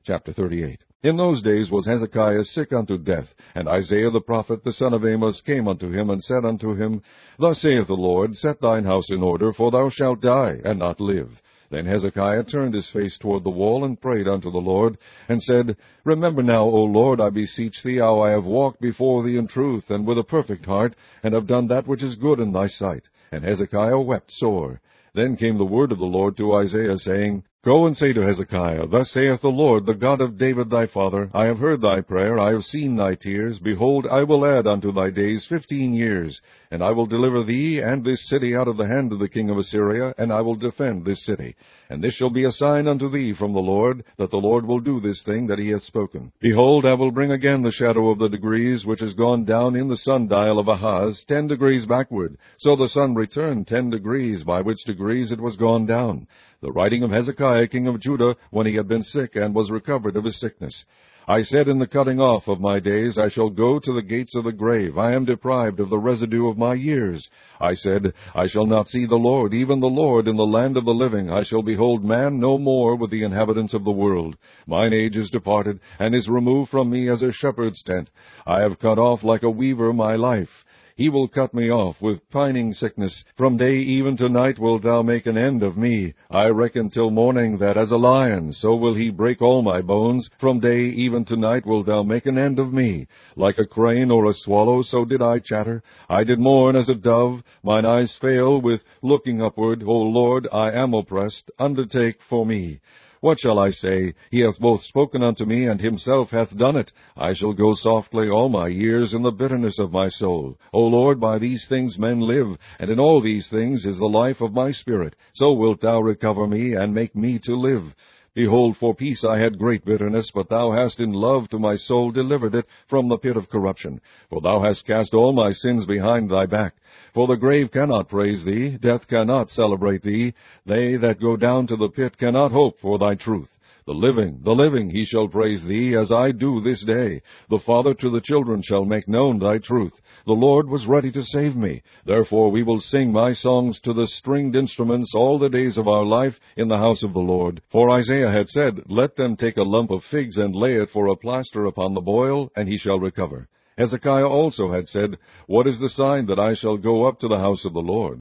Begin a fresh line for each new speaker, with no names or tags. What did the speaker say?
Chapter 38. In those days was Hezekiah sick unto death, and Isaiah the prophet, the son of Amos, came unto him, and said unto him, Thus saith the Lord, Set thine house in order, for thou shalt die, and not live. Then Hezekiah turned his face toward the wall, and prayed unto the Lord, and said, Remember now, O Lord, I beseech thee, how I have walked before thee in truth, and with a perfect heart, and have done that which is good in thy sight. And Hezekiah wept sore. Then came the word of the Lord to Isaiah, saying, Go and say to Hezekiah, Thus saith the Lord, the God of David thy father, I have heard thy prayer, I have seen thy tears. Behold, I will add unto thy days 15 years, and I will deliver thee and this city out of the hand of the king of Assyria, and I will defend this city. And this shall be a sign unto thee from the Lord, that the Lord will do this thing that he hath spoken. Behold, I will bring again the shadow of the degrees, which is gone down in the sundial of Ahaz, 10 degrees backward. So the sun returned 10 degrees, by which degrees it was gone down. The writing of Hezekiah king of Judah, when he had been sick, and was recovered of his sickness. I said in the cutting off of my days, I shall go to the gates of the grave. I am deprived of the residue of my years. I said, I shall not see the Lord, even the Lord, in the land of the living. I shall behold man no more with the inhabitants of the world. Mine age is departed, and is removed from me as a shepherd's tent. I have cut off like a weaver my life. He will cut me off with pining sickness. From day even to night wilt thou make an end of me. I reckon till morning that as a lion, so will he break all my bones. From day even to night wilt thou make an end of me. Like a crane or a swallow, so did I chatter. I did mourn as a dove. Mine eyes fail with looking upward. O Lord, I am oppressed. Undertake for me. What shall I say? He hath both spoken unto me, and himself hath done it. I shall go softly all my years in the bitterness of my soul. O Lord, by these things men live, and in all these things is the life of my spirit. So wilt thou recover me, and make me to live. Behold, for peace I had great bitterness, but thou hast in love to my soul delivered it from the pit of corruption. For thou hast cast all my sins behind thy back. For the grave cannot praise thee, death cannot celebrate thee. They that go down to the pit cannot hope for thy truth. The living, he shall praise thee, as I do this day. The father to the children shall make known thy truth. The Lord was ready to save me. Therefore we will sing my songs to the stringed instruments all the days of our life in the house of the Lord. For Isaiah had said, Let them take a lump of figs and lay it for a plaster upon the boil, and he shall recover. Hezekiah also had said, What is the sign that I shall go up to the house of the Lord?